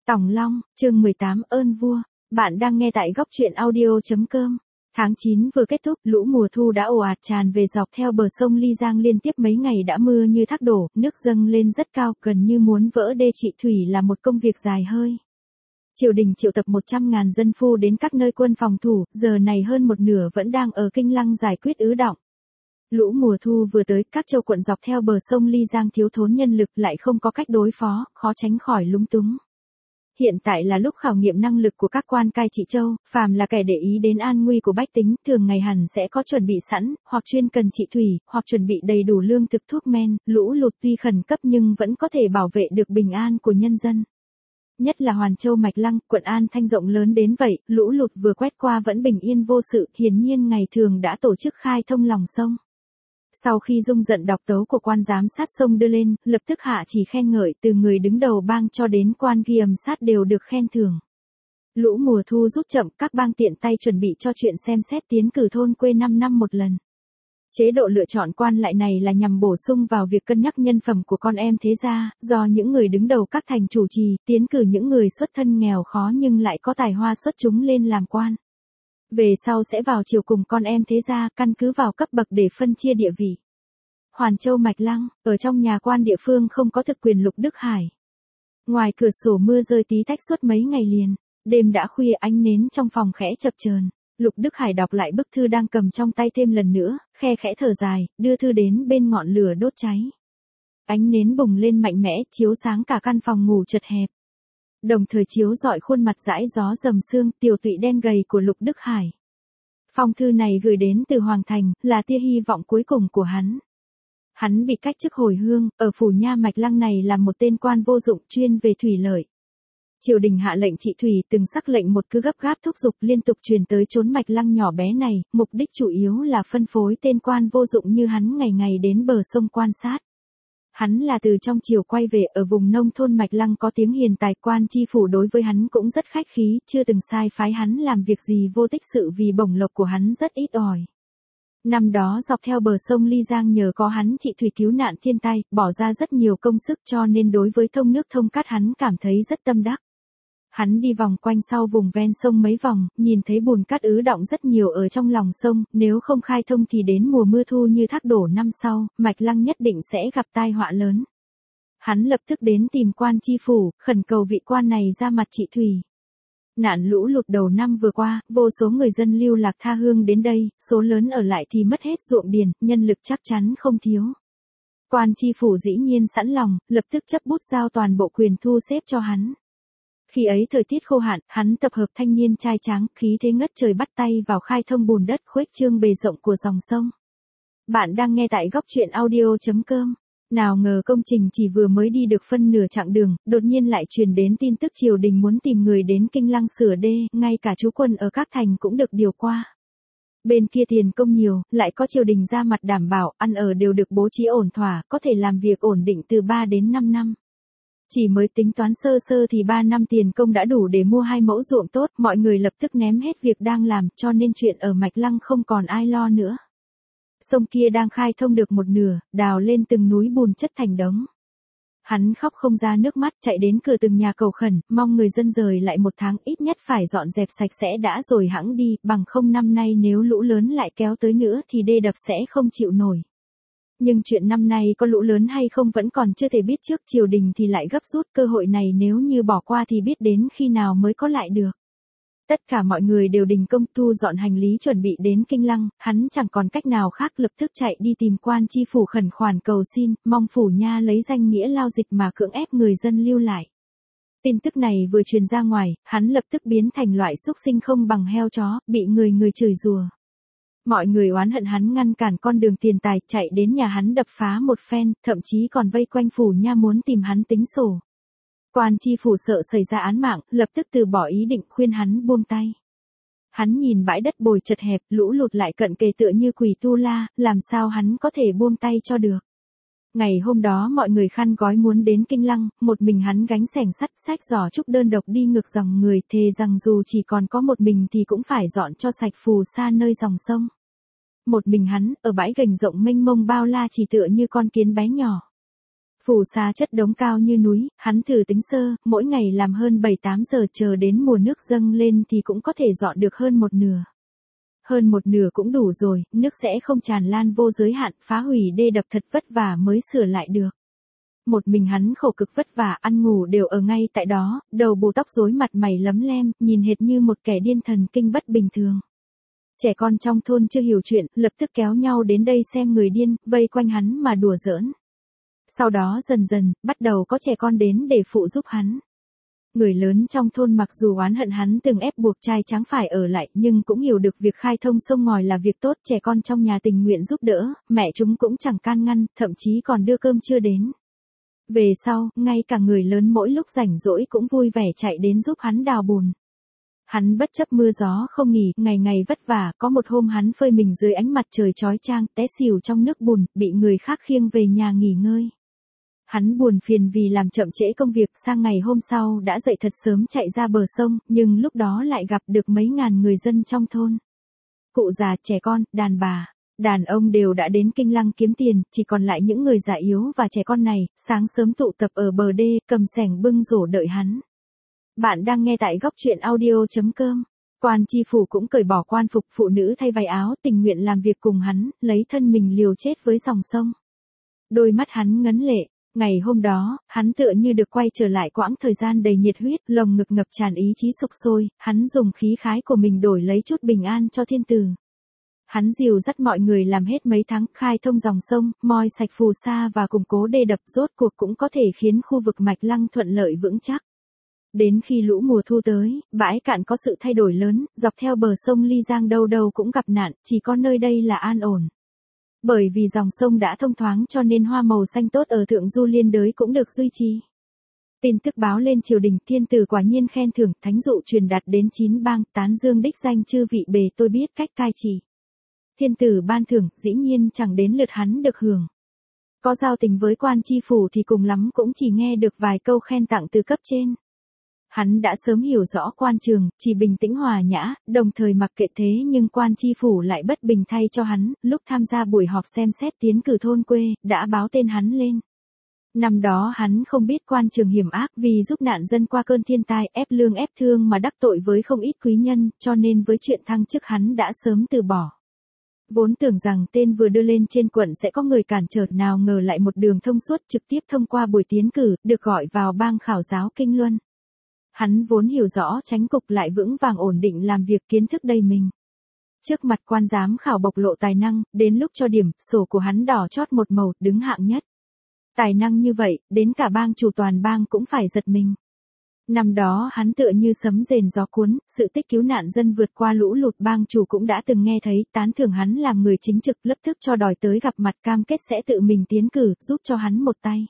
Tòng Long, chương 18 ơn vua. Bạn đang nghe tại góc truyện audio.com. Tháng 9 vừa kết thúc, lũ mùa thu đã ồ ạt tràn về dọc theo bờ sông Ly Giang, liên tiếp mấy ngày đã mưa như thác đổ, nước dâng lên rất cao, gần như muốn vỡ đê trị thủy là một công việc dài hơi. Triều đình triệu tập 100.000 dân phu đến các nơi quân phòng thủ, giờ này hơn một nửa vẫn đang ở Kinh Lăng giải quyết ứ đọng. Lũ mùa thu vừa tới, các châu quận dọc theo bờ sông Ly Giang thiếu thốn nhân lực, lại không có cách đối phó, khó tránh khỏi lúng túng. Hiện tại là lúc khảo nghiệm năng lực của các quan cai trị châu, phàm là kẻ để ý đến an nguy của bách tính, thường ngày hẳn sẽ có chuẩn bị sẵn, hoặc chuyên cần trị thủy, hoặc chuẩn bị đầy đủ lương thực thuốc men. Lũ lụt tuy khẩn cấp nhưng vẫn có thể bảo vệ được bình an của nhân dân. Nhất là Hoàn Châu Mạch Lăng, quận An Thanh rộng lớn đến vậy, lũ lụt vừa quét qua vẫn bình yên vô sự, hiển nhiên ngày thường đã tổ chức khai thông lòng sông. Sau khi dung giận đọc tấu của quan giám sát sông đưa lên, lập tức hạ chỉ khen ngợi, từ người đứng đầu bang cho đến quan ghi âm sát đều được khen thưởng. Lũ mùa thu rút chậm, các bang tiện tay chuẩn bị cho chuyện xem xét tiến cử thôn quê 5 năm một lần. Chế độ lựa chọn quan lại này là nhằm bổ sung vào việc cân nhắc nhân phẩm của con em thế gia, do những người đứng đầu các thành chủ trì, tiến cử những người xuất thân nghèo khó nhưng lại có tài hoa xuất chúng lên làm quan. Về sau sẽ vào triều cùng con em thế gia, căn cứ vào cấp bậc để phân chia địa vị. Hoàn Châu Mạch Lăng, ở trong nhà quan địa phương không có thực quyền Lục Đức Hải. Ngoài cửa sổ mưa rơi tí tách suốt mấy ngày liền, đêm đã khuya ánh nến trong phòng khẽ chập chờn. Lục Đức Hải đọc lại bức thư đang cầm trong tay thêm lần nữa, khe khẽ thở dài, đưa thư đến bên ngọn lửa đốt cháy. Ánh nến bùng lên mạnh mẽ, chiếu sáng cả căn phòng ngủ chật hẹp. Đồng thời chiếu rọi khuôn mặt dãi gió rầm sương, tiều tụy đen gầy của Lục Đức Hải. Phong thư này gửi đến từ Hoàng Thành, là tia hy vọng cuối cùng của hắn. Hắn bị cách chức hồi hương, ở phủ nha Mạch Lăng này là một tên quan vô dụng chuyên về thủy lợi. Triều đình hạ lệnh trị thủy, từng sắc lệnh một cứ gấp gáp thúc giục liên tục truyền tới chốn Mạch Lăng nhỏ bé này, mục đích chủ yếu là phân phối tên quan vô dụng như hắn ngày ngày đến bờ sông quan sát. Hắn là từ trong triều quay về, ở vùng nông thôn Mạch Lăng có tiếng hiền tài, quan chi phủ đối với hắn cũng rất khách khí, chưa từng sai phái hắn làm việc gì vô tích sự vì bổng lộc của hắn rất ít ỏi. Năm đó dọc theo bờ sông Ly Giang nhờ có hắn trị thủy cứu nạn thiên tai, bỏ ra rất nhiều công sức cho nên đối với thông nước thông cát hắn cảm thấy rất tâm đắc. Hắn đi vòng quanh sau vùng ven sông mấy vòng, nhìn thấy bùn cát ứ đọng rất nhiều ở trong lòng sông, nếu không khai thông thì đến mùa mưa thu như thác đổ năm sau, Mạch Lăng nhất định sẽ gặp tai họa lớn. Hắn lập tức đến tìm quan chi phủ, khẩn cầu vị quan này ra mặt trị thủy. Nạn lũ lụt đầu năm vừa qua, vô số người dân lưu lạc tha hương đến đây, số lớn ở lại thì mất hết ruộng điền, nhân lực chắc chắn không thiếu. Quan chi phủ dĩ nhiên sẵn lòng, lập tức chấp bút giao toàn bộ quyền thu xếp cho hắn. Khi ấy thời tiết khô hạn, hắn tập hợp thanh niên trai tráng, khí thế ngất trời bắt tay vào khai thông bùn đất, khuếch trương bề rộng của dòng sông. Bạn đang nghe tại góc truyện audio.com. Nào ngờ công trình chỉ vừa mới đi được phân nửa chặng đường, đột nhiên lại truyền đến tin tức triều đình muốn tìm người đến Kinh Lăng sửa đê, ngay cả trú quân ở các thành cũng được điều qua. Bên kia tiền công nhiều, lại có triều đình ra mặt đảm bảo, ăn ở đều được bố trí ổn thỏa, có thể làm việc ổn định từ 3 đến 5 năm. Chỉ mới tính toán sơ sơ thì 3 năm tiền công đã đủ để mua 2 mẫu ruộng tốt, mọi người lập tức ném hết việc đang làm, cho nên chuyện ở Mạch Lăng không còn ai lo nữa. Sông kia đang khai thông được một nửa, đào lên từng núi bùn chất thành đống. Hắn khóc không ra nước mắt, chạy đến cửa từng nhà cầu khẩn, mong người dân rời lại 1 tháng, ít nhất phải dọn dẹp sạch sẽ đã rồi hẵng đi, bằng không năm nay nếu lũ lớn lại kéo tới nữa thì đê đập sẽ không chịu nổi. Nhưng chuyện năm nay có lũ lớn hay không vẫn còn chưa thể biết trước, triều đình thì lại gấp rút, cơ hội này nếu như bỏ qua thì biết đến khi nào mới có lại được. Tất cả mọi người đều đình công thu dọn hành lý chuẩn bị đến Kinh Lăng, hắn chẳng còn cách nào khác, lập tức chạy đi tìm quan chi phủ khẩn khoản cầu xin, mong phủ nha lấy danh nghĩa lao dịch mà cưỡng ép người dân lưu lại. Tin tức này vừa truyền ra ngoài, hắn lập tức biến thành loại xúc sinh không bằng heo chó, bị người chửi rủa. Mọi người oán hận hắn ngăn cản con đường tiền tài, chạy đến nhà hắn đập phá một phen, thậm chí còn vây quanh phủ nha muốn tìm hắn tính sổ. Quan chi phủ sợ xảy ra án mạng, lập tức từ bỏ ý định, khuyên hắn buông tay. Hắn nhìn bãi đất bồi chật hẹp, lũ lụt lại cận kề tựa như quỷ tu la, làm sao hắn có thể buông tay cho được. Ngày hôm đó mọi người khăn gói muốn đến Kinh Lăng, một mình hắn gánh xẻng sắt xách giỏ trúc đơn độc đi ngược dòng người, thề rằng dù chỉ còn có một mình thì cũng phải dọn cho sạch phù sa nơi dòng sông. Một mình hắn, ở bãi gành rộng mênh mông bao la chỉ tựa như con kiến bé nhỏ. Phù sa chất đống cao như núi, hắn thử tính sơ, mỗi ngày làm hơn 7-8 giờ chờ đến mùa nước dâng lên thì cũng có thể dọn được hơn một nửa. Hơn một nửa cũng đủ rồi, nước sẽ không tràn lan vô giới hạn, phá hủy đê đập thật vất vả mới sửa lại được. Một mình hắn khổ cực vất vả, ăn ngủ đều ở ngay tại đó, đầu bù tóc rối mặt mày lấm lem, nhìn hệt như một kẻ điên thần kinh bất bình thường. Trẻ con trong thôn chưa hiểu chuyện, lập tức kéo nhau đến đây xem người điên, vây quanh hắn mà đùa giỡn. Sau đó dần dần, bắt đầu có trẻ con đến để phụ giúp hắn. Người lớn trong thôn mặc dù oán hận hắn từng ép buộc trai tráng phải ở lại nhưng cũng hiểu được việc khai thông sông ngòi là việc tốt, trẻ con trong nhà tình nguyện giúp đỡ, mẹ chúng cũng chẳng can ngăn, thậm chí còn đưa cơm trưa đến. Về sau, ngay cả người lớn mỗi lúc rảnh rỗi cũng vui vẻ chạy đến giúp hắn đào bùn. Hắn bất chấp mưa gió không nghỉ, ngày ngày vất vả, có một hôm hắn phơi mình dưới ánh mặt trời chói chang, té xỉu trong nước bùn, bị người khác khiêng về nhà nghỉ ngơi. Hắn buồn phiền vì làm chậm trễ công việc, sang ngày hôm sau đã dậy thật sớm chạy ra bờ sông, nhưng lúc đó lại gặp được mấy ngàn người dân trong thôn. Cụ già, trẻ con, đàn bà, đàn ông đều đã đến Kinh Lăng kiếm tiền, chỉ còn lại những người già yếu và trẻ con này, sáng sớm tụ tập ở bờ đê, cầm xẻng bưng rổ đợi hắn. Bạn đang nghe tại góc truyện audio.com. Quan tri phủ cũng cởi bỏ quan phục, phụ nữ thay váy áo, tình nguyện làm việc cùng hắn, lấy thân mình liều chết với dòng sông. Đôi mắt hắn ngấn lệ. Ngày hôm đó, hắn tựa như được quay trở lại quãng thời gian đầy nhiệt huyết, lồng ngực ngập tràn ý chí sục sôi, hắn dùng khí khái của mình đổi lấy chút bình an cho thiên tử. Hắn dìu dắt mọi người làm hết mấy tháng, khai thông dòng sông, moi sạch phù sa và củng cố đê đập, rốt cuộc cũng có thể khiến khu vực Mạch Lăng thuận lợi vững chắc. Đến khi lũ mùa thu tới, bãi cạn có sự thay đổi lớn, dọc theo bờ sông Ly Giang đâu đâu cũng gặp nạn, chỉ có nơi đây là an ổn. Bởi vì dòng sông đã thông thoáng cho nên hoa màu xanh tốt ở thượng du liên đới cũng được duy trì. Tin tức báo lên triều đình, thiên tử quả nhiên khen thưởng, thánh dụ truyền đạt đến 9 bang, tán dương đích danh chư vị bề tôi biết cách cai trị. Thiên tử ban thưởng, dĩ nhiên chẳng đến lượt hắn được hưởng. Có giao tình với quan tri phủ thì cùng lắm cũng chỉ nghe được vài câu khen tặng từ cấp trên. Hắn đã sớm hiểu rõ quan trường, chỉ bình tĩnh hòa nhã, đồng thời mặc kệ thế nhưng quan tri phủ lại bất bình thay cho hắn, lúc tham gia buổi họp xem xét tiến cử thôn quê, đã báo tên hắn lên. Năm đó hắn không biết quan trường hiểm ác vì giúp nạn dân qua cơn thiên tai, ép lương ép thương mà đắc tội với không ít quý nhân, cho nên với chuyện thăng chức hắn đã sớm từ bỏ. Vốn tưởng rằng tên vừa đưa lên trên quận sẽ có người cản trở, nào ngờ lại một đường thông suốt trực tiếp thông qua buổi tiến cử, được gọi vào bang khảo giáo Kinh Luân. Hắn vốn hiểu rõ chánh cục lại vững vàng ổn định làm việc, kiến thức đầy mình. Trước mặt quan giám khảo bộc lộ tài năng, đến lúc cho điểm, sổ của hắn đỏ chót một màu, đứng hạng nhất. Tài năng như vậy, đến cả bang chủ toàn bang cũng phải giật mình. Năm đó hắn tựa như sấm rền gió cuốn, sự tích cứu nạn dân vượt qua lũ lụt bang chủ cũng đã từng nghe thấy, tán thưởng hắn làm người chính trực, lập tức cho đòi tới gặp mặt, cam kết sẽ tự mình tiến cử, giúp cho hắn một tay.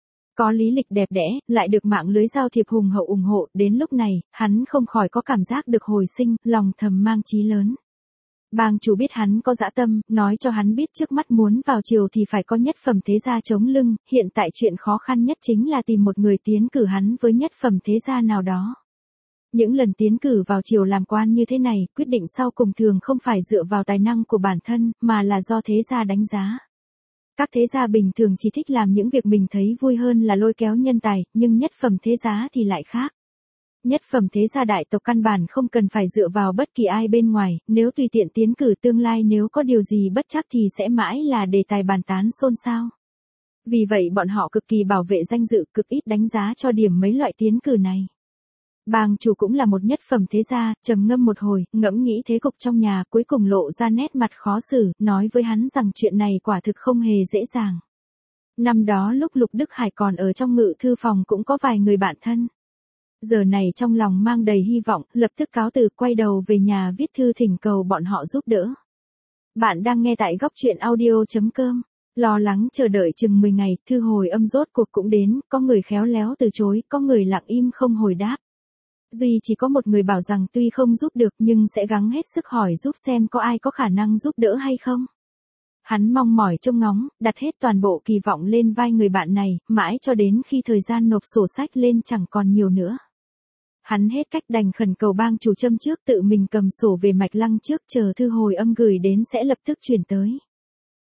Có lý lịch đẹp đẽ, lại được mạng lưới giao thiệp hùng hậu ủng hộ, đến lúc này, hắn không khỏi có cảm giác được hồi sinh, lòng thầm mang chí lớn. Bang chủ biết hắn có dã tâm, nói cho hắn biết trước mắt muốn vào triều thì phải có nhất phẩm thế gia chống lưng, hiện tại chuyện khó khăn nhất chính là tìm một người tiến cử hắn với nhất phẩm thế gia nào đó. Những lần tiến cử vào triều làm quan như thế này, quyết định sau cùng thường không phải dựa vào tài năng của bản thân, mà là do thế gia đánh giá. Các thế gia bình thường chỉ thích làm những việc mình thấy vui hơn là lôi kéo nhân tài, nhưng nhất phẩm thế gia thì lại khác. Nhất phẩm thế gia đại tộc căn bản không cần phải dựa vào bất kỳ ai bên ngoài, nếu tùy tiện tiến cử tương lai nếu có điều gì bất trắc thì sẽ mãi là đề tài bàn tán xôn xao. Vì vậy bọn họ cực kỳ bảo vệ danh dự, cực ít đánh giá cho điểm mấy loại tiến cử này. Bang chủ cũng là một nhất phẩm thế gia, trầm ngâm một hồi, ngẫm nghĩ thế cục trong nhà, cuối cùng lộ ra nét mặt khó xử, nói với hắn rằng chuyện này quả thực không hề dễ dàng. Năm đó lúc Lục Đức Hải còn ở trong ngự thư phòng cũng có vài người bạn thân. Giờ này trong lòng mang đầy hy vọng, lập tức cáo từ, quay đầu về nhà viết thư thỉnh cầu bọn họ giúp đỡ. Bạn đang nghe tại góc truyện audio.com. Lo lắng chờ đợi chừng 10 ngày, thư hồi âm rốt cuộc cũng đến, có người khéo léo từ chối, có người lặng im không hồi đáp. Duy chỉ có một người bảo rằng tuy không giúp được nhưng sẽ gắng hết sức hỏi giúp xem có ai có khả năng giúp đỡ hay không. Hắn mong mỏi trông ngóng, đặt hết toàn bộ kỳ vọng lên vai người bạn này, mãi cho đến khi thời gian nộp sổ sách lên chẳng còn nhiều nữa. Hắn hết cách đành khẩn cầu bang chủ châm trước tự mình cầm sổ về Mạch Lăng trước, chờ thư hồi âm gửi đến sẽ lập tức chuyển tới.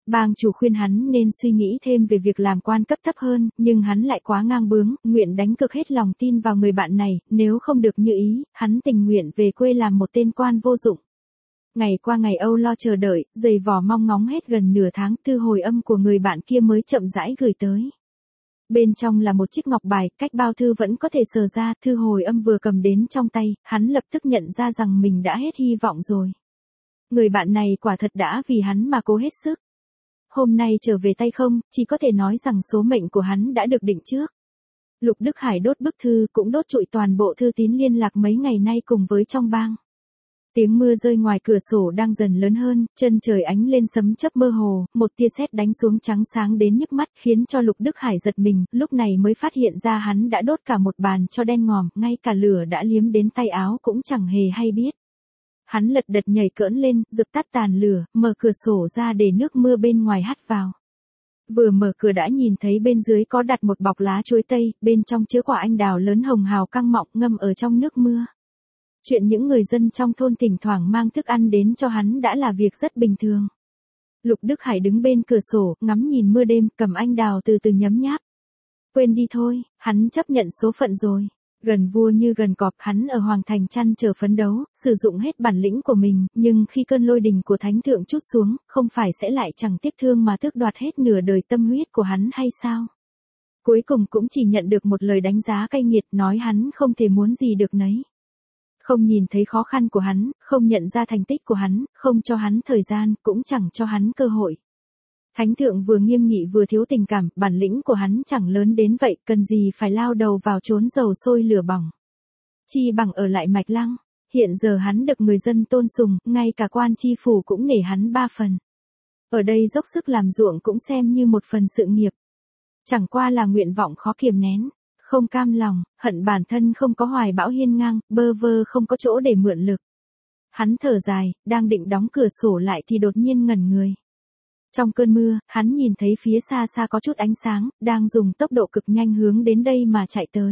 Bang chủ khuyên hắn nên suy nghĩ thêm về việc làm quan cấp thấp hơn, nhưng hắn lại quá ngang bướng, nguyện đánh cược hết lòng tin vào người bạn này, nếu không được như ý, hắn tình nguyện về quê làm một tên quan vô dụng. Ngày qua ngày âu lo chờ đợi, dày vò mong ngóng hết gần nửa tháng, thư hồi âm của người bạn kia mới chậm rãi gửi tới. Bên trong là một chiếc ngọc bài, cách bao thư vẫn có thể sờ ra, thư hồi âm vừa cầm đến trong tay, hắn lập tức nhận ra rằng mình đã hết hy vọng rồi. Người bạn này quả thật đã vì hắn mà cố hết sức. Hôm nay trở về tay không, chỉ có thể nói rằng số mệnh của hắn đã được định trước. Lục Đức Hải đốt bức thư cũng đốt trụi toàn bộ thư tín liên lạc mấy ngày nay cùng với trong bang. Tiếng mưa rơi ngoài cửa sổ đang dần lớn hơn, chân trời ánh lên sấm chớp mơ hồ, một tia sét đánh xuống trắng sáng đến nhức mắt khiến cho Lục Đức Hải giật mình, lúc này mới phát hiện ra hắn đã đốt cả một bàn cho đen ngòm, ngay cả lửa đã liếm đến tay áo cũng chẳng hề hay biết. Hắn lật đật nhảy cỡn lên, dập tắt tàn lửa, mở cửa sổ ra để nước mưa bên ngoài hắt vào. Vừa mở cửa đã nhìn thấy bên dưới có đặt một bọc lá chuối tây, bên trong chứa quả anh đào lớn hồng hào căng mọng ngâm ở trong nước mưa. Chuyện những người dân trong thôn thỉnh thoảng mang thức ăn đến cho hắn đã là việc rất bình thường. Lục Đức Hải đứng bên cửa sổ, ngắm nhìn mưa đêm, cầm anh đào từ từ nhấm nháp. Quên đi thôi, hắn chấp nhận số phận rồi. Gần vua như gần cọp, hắn ở Hoàng Thành trăn trở phấn đấu, sử dụng hết bản lĩnh của mình, nhưng khi cơn lôi đình của thánh thượng trút xuống, không phải sẽ lại chẳng tiếc thương mà tước đoạt hết nửa đời tâm huyết của hắn hay sao? Cuối cùng cũng chỉ nhận được một lời đánh giá cay nghiệt, nói hắn không thể muốn gì được nấy. Không nhìn thấy khó khăn của hắn, không nhận ra thành tích của hắn, không cho hắn thời gian, cũng chẳng cho hắn cơ hội. Thánh thượng vừa nghiêm nghị vừa thiếu tình cảm, bản lĩnh của hắn chẳng lớn đến vậy, cần gì phải lao đầu vào chốn dầu sôi lửa bỏng. Chi bằng ở lại Mạch Lăng, hiện giờ hắn được người dân tôn sùng, ngay cả quan chi phủ cũng nể hắn 3 phần. Ở đây dốc sức làm ruộng cũng xem như một phần sự nghiệp. Chẳng qua là nguyện vọng khó kiềm nén, không cam lòng, hận bản thân không có hoài bão hiên ngang, bơ vơ không có chỗ để mượn lực. Hắn thở dài, đang định đóng cửa sổ lại thì đột nhiên ngẩn người. Trong cơn mưa, hắn nhìn thấy phía xa xa có chút ánh sáng, đang dùng tốc độ cực nhanh hướng đến đây mà chạy tới.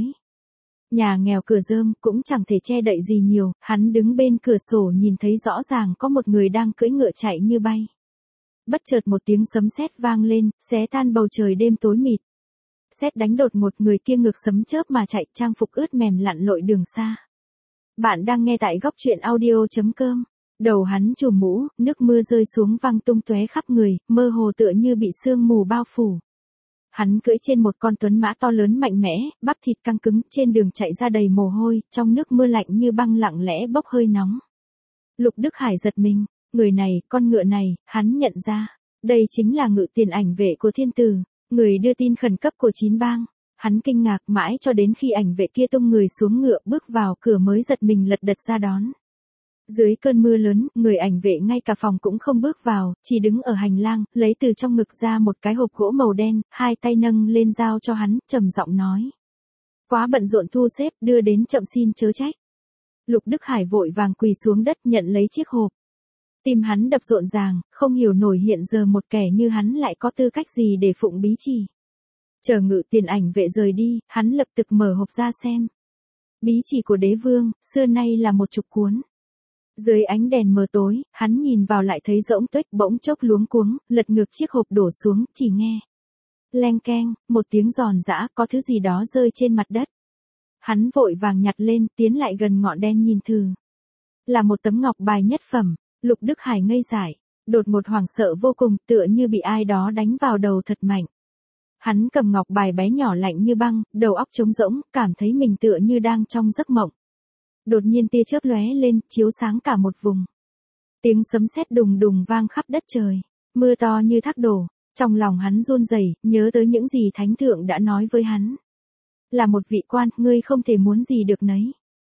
Nhà nghèo cửa rơm cũng chẳng thể che đậy gì nhiều, hắn đứng bên cửa sổ nhìn thấy rõ ràng có một người đang cưỡi ngựa chạy như bay. Bất chợt một tiếng sấm sét vang lên, xé tan bầu trời đêm tối mịt. Sét đánh đột ngột, người kia ngược sấm chớp mà chạy, trang phục ướt mềm lặn lội đường xa. Bạn đang nghe tại góc truyện audio.com. Đầu hắn trùm mũ, nước mưa rơi xuống văng tung tóe khắp người, mơ hồ tựa như bị sương mù bao phủ. Hắn cưỡi trên một con tuấn mã to lớn mạnh mẽ, bắp thịt căng cứng, trên đường chạy ra đầy mồ hôi, trong nước mưa lạnh như băng lặng lẽ bốc hơi nóng. Lục Đức Hải giật mình, người này, con ngựa này, hắn nhận ra, đây chính là Ngự Tiền ảnh vệ của thiên tử, người đưa tin khẩn cấp của 9 bang. Hắn kinh ngạc mãi cho đến khi ảnh vệ kia tung người xuống ngựa bước vào cửa mới giật mình lật đật ra đón. Dưới cơn mưa lớn, người ảnh vệ ngay cả phòng cũng không bước vào, chỉ đứng ở hành lang, lấy từ trong ngực ra một cái hộp gỗ màu đen, hai tay nâng lên giao cho hắn, trầm giọng nói. Quá bận rộn thu xếp, đưa đến chậm xin chớ trách. Lục Đức Hải vội vàng quỳ xuống đất nhận lấy chiếc hộp. Tim hắn đập rộn ràng, không hiểu nổi hiện giờ một kẻ như hắn lại có tư cách gì để phụng bí chỉ. Chờ Ngự Tiền ảnh vệ rời đi, hắn lập tức mở hộp ra xem. Bí chỉ của đế vương, xưa nay là một chục cuốn. Dưới ánh đèn mờ tối, hắn nhìn vào lại thấy rỗng tuếch, bỗng chốc luống cuống, lật ngược chiếc hộp đổ xuống, chỉ nghe. Leng keng, một tiếng giòn giã, có thứ gì đó rơi trên mặt đất. Hắn vội vàng nhặt lên, tiến lại gần ngọn đen nhìn thử. Là một tấm ngọc bài nhất phẩm. Lục Đức Hải ngây dại, đột ngột hoảng sợ vô cùng, tựa như bị ai đó đánh vào đầu thật mạnh. Hắn cầm ngọc bài bé nhỏ lạnh như băng, đầu óc trống rỗng, cảm thấy mình tựa như đang trong giấc mộng. Đột nhiên tia chớp lóe lên, chiếu sáng cả một vùng. Tiếng sấm sét đùng đùng vang khắp đất trời, mưa to như thác đổ. Trong lòng hắn run rẩy, nhớ tới những gì thánh thượng đã nói với hắn. Là một vị quan, ngươi không thể muốn gì được nấy.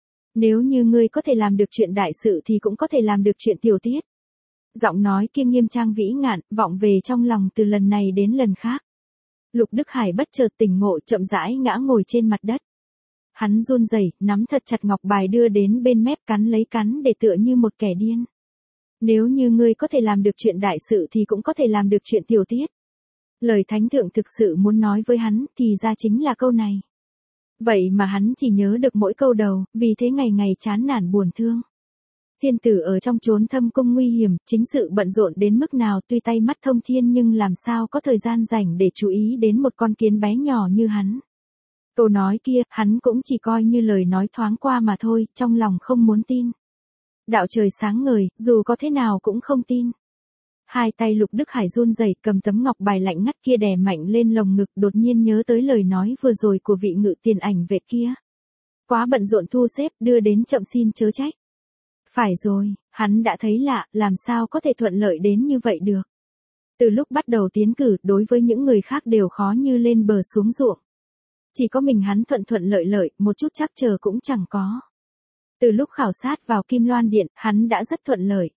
Nếu như ngươi có thể làm được chuyện đại sự thì cũng có thể làm được chuyện tiểu tiết. Giọng nói kia nghiêm trang vĩ ngạn, vọng về trong lòng từ lần này đến lần khác. Lục Đức Hải bất chợt tỉnh ngộ, chậm rãi ngã ngồi trên mặt đất. Hắn run rẩy, nắm thật chặt ngọc bài đưa đến bên mép, cắn lấy cắn để tựa như một kẻ điên. Nếu như ngươi có thể làm được chuyện đại sự thì cũng có thể làm được chuyện tiểu tiết. Lời thánh thượng thực sự muốn nói với hắn thì ra chính là câu này. Vậy mà hắn chỉ nhớ được mỗi câu đầu, vì thế ngày ngày chán nản buồn thương. Thiên tử ở trong chốn thâm cung nguy hiểm, chính sự bận rộn đến mức nào tuy tay mắt thông thiên nhưng làm sao có thời gian rảnh để chú ý đến một con kiến bé nhỏ như hắn. Câu nói kia, hắn cũng chỉ coi như lời nói thoáng qua mà thôi, trong lòng không muốn tin. Đạo trời sáng ngời, dù có thế nào cũng không tin. Hai tay Lục Đức Hải run rẩy cầm tấm ngọc bài lạnh ngắt kia đè mạnh lên lồng ngực, đột nhiên nhớ tới lời nói vừa rồi của vị ngự tiền ảnh vệ kia. Quá bận rộn thu xếp, đưa đến chậm xin chớ trách. Phải rồi, hắn đã thấy lạ, làm sao có thể thuận lợi đến như vậy được. Từ lúc bắt đầu tiến cử, đối với những người khác đều khó như lên bờ xuống ruộng. Chỉ có mình hắn thuận thuận lợi lợi, một chút trắc trở cũng chẳng có. Từ lúc khảo sát vào Kim Loan Điện, hắn đã rất thuận lợi.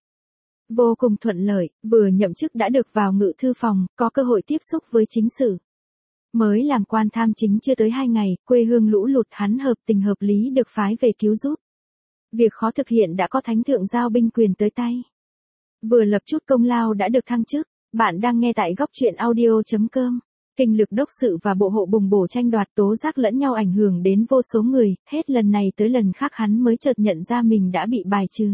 Vô cùng thuận lợi, vừa nhậm chức đã được vào ngự thư phòng, có cơ hội tiếp xúc với chính sử. Mới làm quan tham chính chưa tới 2 ngày, quê hương lũ lụt hắn hợp tình hợp lý được phái về cứu giúp. Việc khó thực hiện đã có thánh thượng giao binh quyền tới tay. Vừa lập chút công lao đã được thăng chức. Bạn đang nghe tại góc truyện audio.com. Kinh lực đốc sự và bộ hộ bùng bổ tranh đoạt tố giác lẫn nhau ảnh hưởng đến vô số người, hết lần này tới lần khác hắn mới chợt nhận ra mình đã bị bài trừ.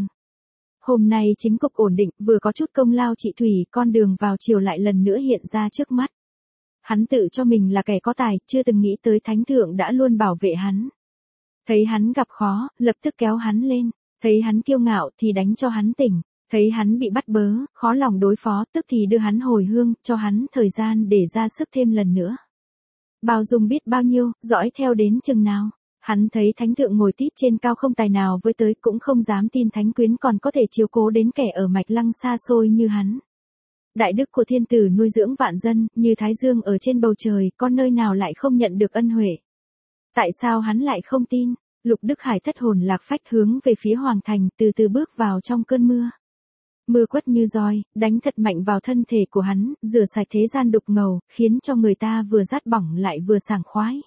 Hôm nay chính cục ổn định, vừa có chút công lao trị thủy, con đường vào chiều lại lần nữa hiện ra trước mắt. Hắn tự cho mình là kẻ có tài, chưa từng nghĩ tới thánh thượng đã luôn bảo vệ hắn. Thấy hắn gặp khó, lập tức kéo hắn lên, thấy hắn kiêu ngạo thì đánh cho hắn tỉnh, thấy hắn bị bắt bớ, khó lòng đối phó, tức thì đưa hắn hồi hương, cho hắn thời gian để ra sức thêm lần nữa. Bao dung biết bao nhiêu, dõi theo đến chừng nào. Hắn thấy thánh thượng ngồi tít trên cao không tài nào với tới, cũng không dám tin thánh quyến còn có thể chiếu cố đến kẻ ở mạch lăng xa xôi như hắn. Đại đức của thiên tử nuôi dưỡng vạn dân, như thái dương ở trên bầu trời, con nơi nào lại không nhận được ân huệ. Tại sao hắn lại không tin? Lục Đức Hải thất hồn lạc phách hướng về phía hoàng thành, từ từ bước vào trong cơn mưa. Mưa quất như roi, đánh thật mạnh vào thân thể của hắn, rửa sạch thế gian đục ngầu, khiến cho người ta vừa rát bỏng lại vừa sảng khoái.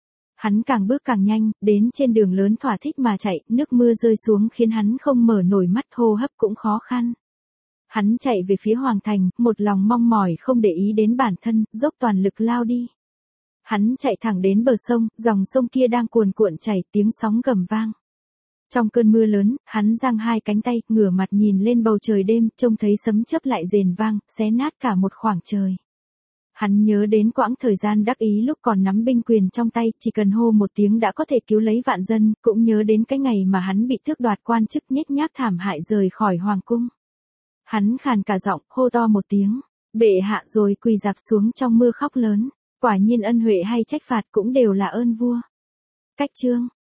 Hắn càng bước càng nhanh, đến trên đường lớn thỏa thích mà chạy, nước mưa rơi xuống khiến hắn không mở nổi mắt, hô hấp cũng khó khăn. Hắn chạy về phía hoàng thành, một lòng mong mỏi không để ý đến bản thân, dốc toàn lực lao đi. Hắn chạy thẳng đến bờ sông, dòng sông kia đang cuồn cuộn chảy, tiếng sóng gầm vang. Trong cơn mưa lớn, hắn giang hai cánh tay, ngửa mặt nhìn lên bầu trời đêm, trông thấy sấm chớp lại rền vang, xé nát cả một khoảng trời. Hắn nhớ đến quãng thời gian đắc ý lúc còn nắm binh quyền trong tay, chỉ cần hô một tiếng đã có thể cứu lấy vạn dân, cũng nhớ đến cái ngày mà hắn bị tước đoạt quan chức nhếch nhác thảm hại rời khỏi hoàng cung. Hắn khàn cả giọng, hô to một tiếng, bệ hạ, rồi quỳ rạp xuống trong mưa khóc lớn. Quả nhiên ân huệ hay trách phạt cũng đều là ơn vua. Cách chương